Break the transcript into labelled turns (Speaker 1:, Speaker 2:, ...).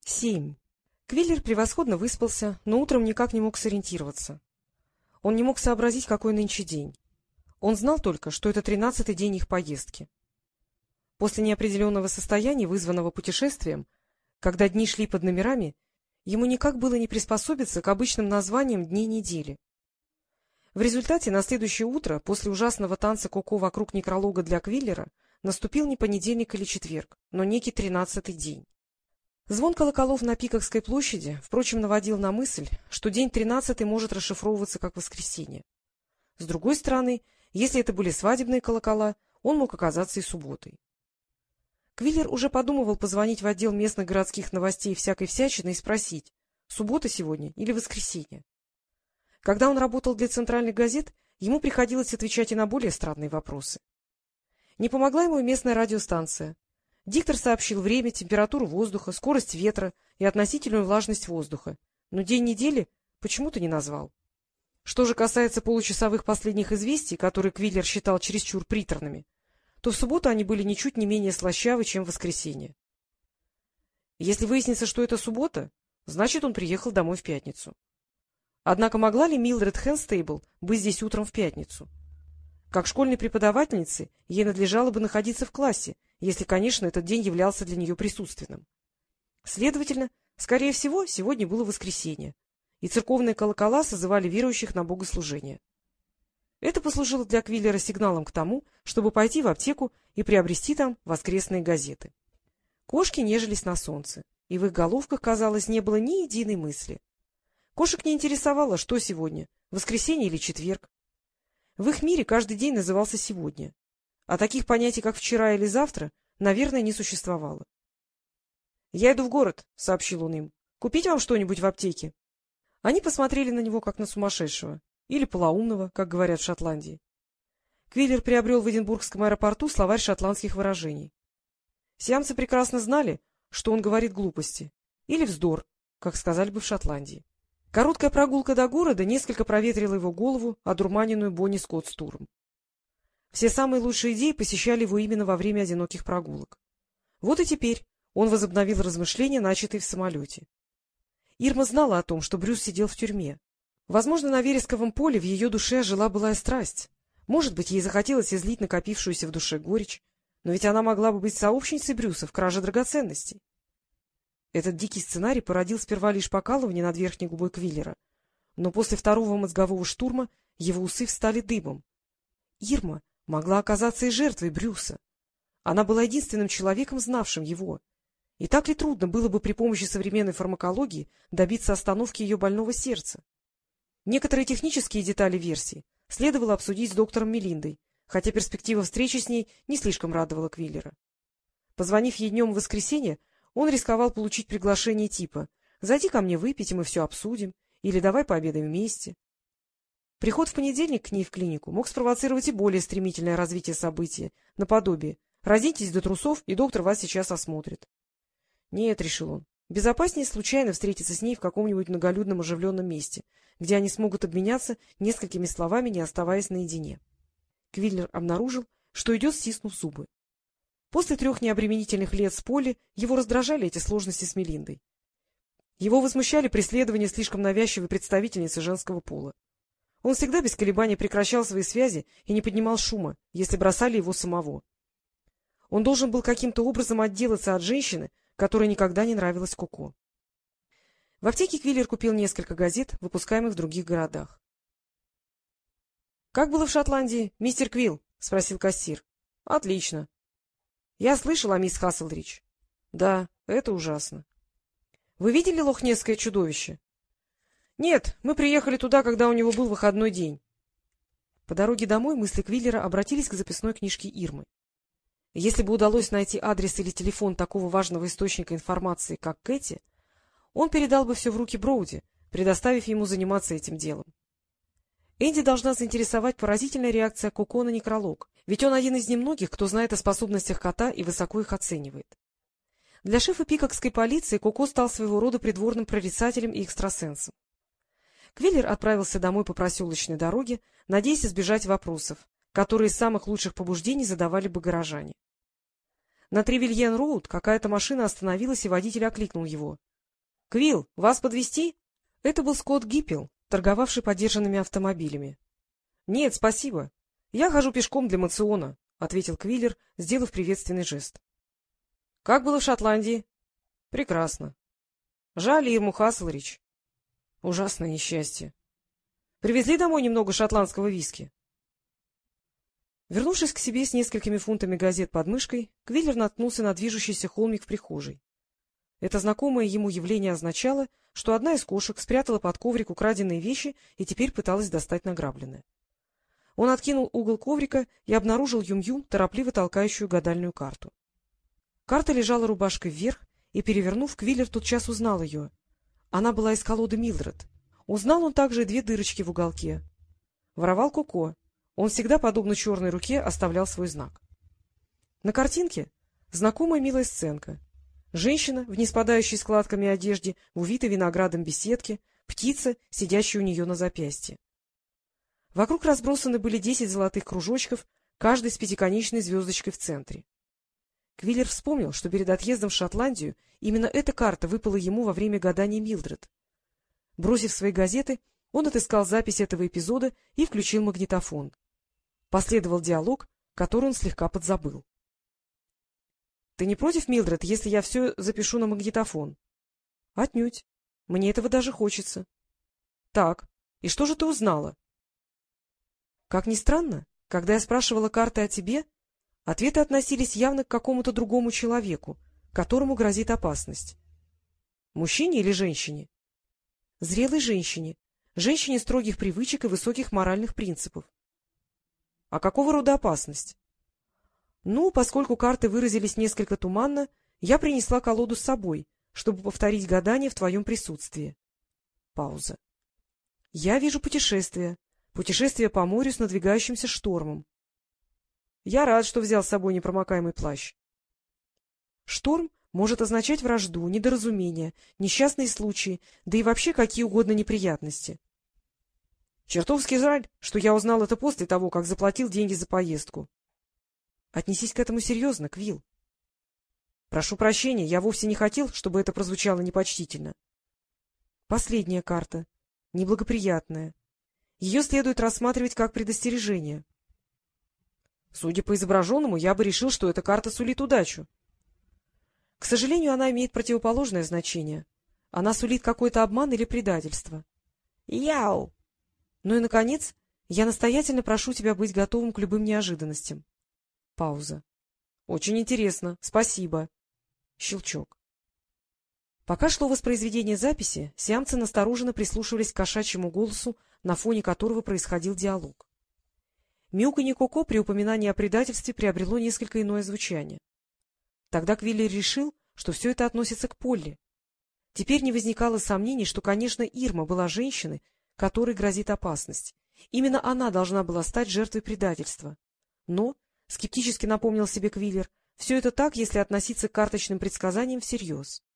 Speaker 1: 7. Квиллер превосходно выспался, но утром никак не мог сориентироваться. Он не мог сообразить, какой нынче день. Он знал только, что это 13-й день их поездки. После неопределенного состояния, вызванного путешествием, когда дни шли под номерами, ему никак было не приспособиться к обычным названиям дней недели. В результате на следующее утро, после ужасного танца Коко вокруг некролога для Квиллера, наступил не понедельник или четверг, но некий 13-й день. Звон колоколов на Пикокской площади, впрочем, наводил на мысль, что день 13-й может расшифровываться как воскресенье. С другой стороны, если это были свадебные колокола, он мог оказаться и субботой. Квиллер уже подумывал позвонить в отдел местных городских новостей всякой всячины и спросить, суббота сегодня или воскресенье. Когда он работал для центральных газет, ему приходилось отвечать и на более странные вопросы. Не помогла ему и местная радиостанция. Диктор сообщил время, температуру воздуха, скорость ветра и относительную влажность воздуха, но день недели почему-то не назвал. Что же касается получасовых последних известий, которые Квиллер считал чересчур приторными, то в субботу они были ничуть не менее слащавы, чем в воскресенье. Если выяснится, что это суббота, значит, он приехал домой в пятницу. Однако могла ли Милдред Хэнстейбл быть здесь утром в пятницу? Как школьной преподавательнице ей надлежало бы находиться в классе, если, конечно, этот день являлся для нее присутственным. Следовательно, скорее всего, сегодня было воскресенье, и церковные колокола созывали верующих на богослужение. Это послужило для Квиллера сигналом к тому, чтобы пойти в аптеку и приобрести там воскресные газеты. Кошки нежились на солнце, и в их головках, казалось, не было ни единой мысли. Кошек не интересовало, что сегодня, воскресенье или четверг. В их мире каждый день назывался «сегодня», а таких понятий, как «вчера» или «завтра», наверное, не существовало. — Я иду в город, — сообщил он им. — Купить вам что-нибудь в аптеке? Они посмотрели на него, как на сумасшедшего, или полоумного, как говорят в Шотландии. Квиллер приобрел в Эдинбургском аэропорту словарь шотландских выражений. Сиамцы прекрасно знали, что он говорит глупости, или вздор, как сказали бы в Шотландии. Короткая прогулка до города несколько проветрила его голову, одурманенную Бонни Скоттс-туром. Все самые лучшие идеи посещали его именно во время одиноких прогулок. Вот и теперь он возобновил размышления, начатые в самолете. Ирма знала о том, что Брюс сидел в тюрьме. Возможно, на вересковом поле в ее душе жила былая страсть. Может быть, ей захотелось излить накопившуюся в душе горечь, но ведь она могла бы быть сообщницей Брюса в краже драгоценностей. Этот дикий сценарий породил сперва лишь покалывание над верхней губой Квиллера, но после второго мозгового штурма его усы встали дыбом. Ирма могла оказаться и жертвой Брюса. Она была единственным человеком, знавшим его. И так ли трудно было бы при помощи современной фармакологии добиться остановки ее больного сердца? Некоторые технические детали версии следовало обсудить с доктором Мелиндой, хотя перспектива встречи с ней не слишком радовала Квиллера. Позвонив ей днем в воскресенье, он рисковал получить приглашение типа «Зайди ко мне выпить, и мы все обсудим» или «Давай пообедаем вместе». Приход в понедельник к ней в клинику мог спровоцировать и более стремительное развитие события, наподобие «Разитесь до трусов, и доктор вас сейчас осмотрит». Нет, — решил он, — безопаснее случайно встретиться с ней в каком-нибудь многолюдном оживленном месте, где они смогут обменяться несколькими словами, не оставаясь наедине. Квиллер обнаружил, что идет, стиснув зубы. После 3 необременительных лет с Полли его раздражали эти сложности с Мелиндой. Его возмущали преследования слишком навязчивой представительницы женского пола. Он всегда без колебаний прекращал свои связи и не поднимал шума, если бросали его самого. Он должен был каким-то образом отделаться от женщины, которая никогда не нравилась Коко. В аптеке Квиллер купил несколько газет, выпускаемых в других городах. — Как было в Шотландии, мистер Квилл? — спросил кассир. — Отлично. — Я слышал о мисс Хаслридж. — Да, это ужасно. — Вы видели лохнесское чудовище? — Нет, мы приехали туда, когда у него был выходной день. По дороге домой мысли Квиллера обратились к записной книжке Ирмы. Если бы удалось найти адрес или телефон такого важного источника информации, как Кэти, он передал бы все в руки Броуди, предоставив ему заниматься этим делом. Энди должна заинтересовать поразительная реакция Коко на некролог, ведь он один из немногих, кто знает о способностях кота и высоко их оценивает. Для шефа пикокской полиции Коко стал своего рода придворным прорицателем и экстрасенсом. Квиллер отправился домой по проселочной дороге, надеясь избежать вопросов, которые из самых лучших побуждений задавали бы горожане. На Тревильен-роуд какая-то машина остановилась, и водитель окликнул его. — Квилл, вас подвезти? Это был Скотт Гиппел, торговавший подержанными автомобилями. — Нет, спасибо. Я хожу пешком для мациона, — ответил Квиллер, сделав приветственный жест. — Как было в Шотландии? — Прекрасно. — Жаль Ирму Хаслрич. — Ужасное несчастье. — Привезли домой немного шотландского виски? Вернувшись к себе с несколькими фунтами газет под мышкой, Квиллер наткнулся на движущийся холмик в прихожей. Это знакомое ему явление означало, что одна из кошек спрятала под коврик украденные вещи и теперь пыталась достать награбленное. Он откинул угол коврика и обнаружил Юм-Юм, торопливо толкающую гадальную карту. Карта лежала рубашкой вверх, и, перевернув, Квиллер тотчас узнал ее. Она была из колоды Милдред. Узнал он также и две дырочки в уголке. Воровал Коко. Он всегда, подобно черной руке, оставлял свой знак. На картинке знакомая милая сценка. Женщина в неспадающей складками одежде, в увитой виноградом беседке, птица, сидящая у нее на запястье. Вокруг разбросаны были 10 золотых кружочков, каждый с пятиконечной звездочкой в центре. Квиллер вспомнил, что перед отъездом в Шотландию именно эта карта выпала ему во время гадания Милдред. Бросив свои газеты, он отыскал запись этого эпизода и включил магнитофон. Последовал диалог, который он слегка подзабыл. — Ты не против, Милдред, если я все запишу на магнитофон? — Отнюдь. Мне этого даже хочется. — Так, и что же ты узнала? — Как ни странно, когда я спрашивала карты о тебе, ответы относились явно к какому-то другому человеку, которому грозит опасность. — Мужчине или женщине? — Зрелой женщине. Женщине строгих привычек и высоких моральных принципов. — А какого рода опасность? — Ну, поскольку карты выразились несколько туманно, я принесла колоду с собой, чтобы повторить гадание в твоем присутствии. Пауза. — Я вижу путешествие. Путешествие по морю с надвигающимся штормом. Я рад, что взял с собой непромокаемый плащ. Шторм может означать вражду, недоразумение, несчастные случаи, да и вообще какие угодно неприятности. Чертовски жаль, что я узнал это после того, как заплатил деньги за поездку. Отнесись к этому серьезно, Квилл. Прошу прощения, я вовсе не хотел, чтобы это прозвучало непочтительно. Последняя карта. Неблагоприятная. Ее следует рассматривать как предостережение. Судя по изображенному, я бы решил, что эта карта сулит удачу. К сожалению, она имеет противоположное значение. Она сулит какой-то обман или предательство. Яу! Ну и, наконец, я настоятельно прошу тебя быть готовым к любым неожиданностям. Пауза. Очень интересно. Спасибо. Щелчок. Пока шло воспроизведение записи, сиамцы настороженно прислушивались к кошачьему голосу, на фоне которого происходил диалог. Мяуканье Коко при упоминании о предательстве приобрело несколько иное звучание. Тогда Квиллер решил, что все это относится к Полли. Теперь не возникало сомнений, что, конечно, Ирма была женщиной, которой грозит опасность. Именно она должна была стать жертвой предательства. Но, скептически напомнил себе Квиллер, все это так, если относиться к карточным предсказаниям всерьез.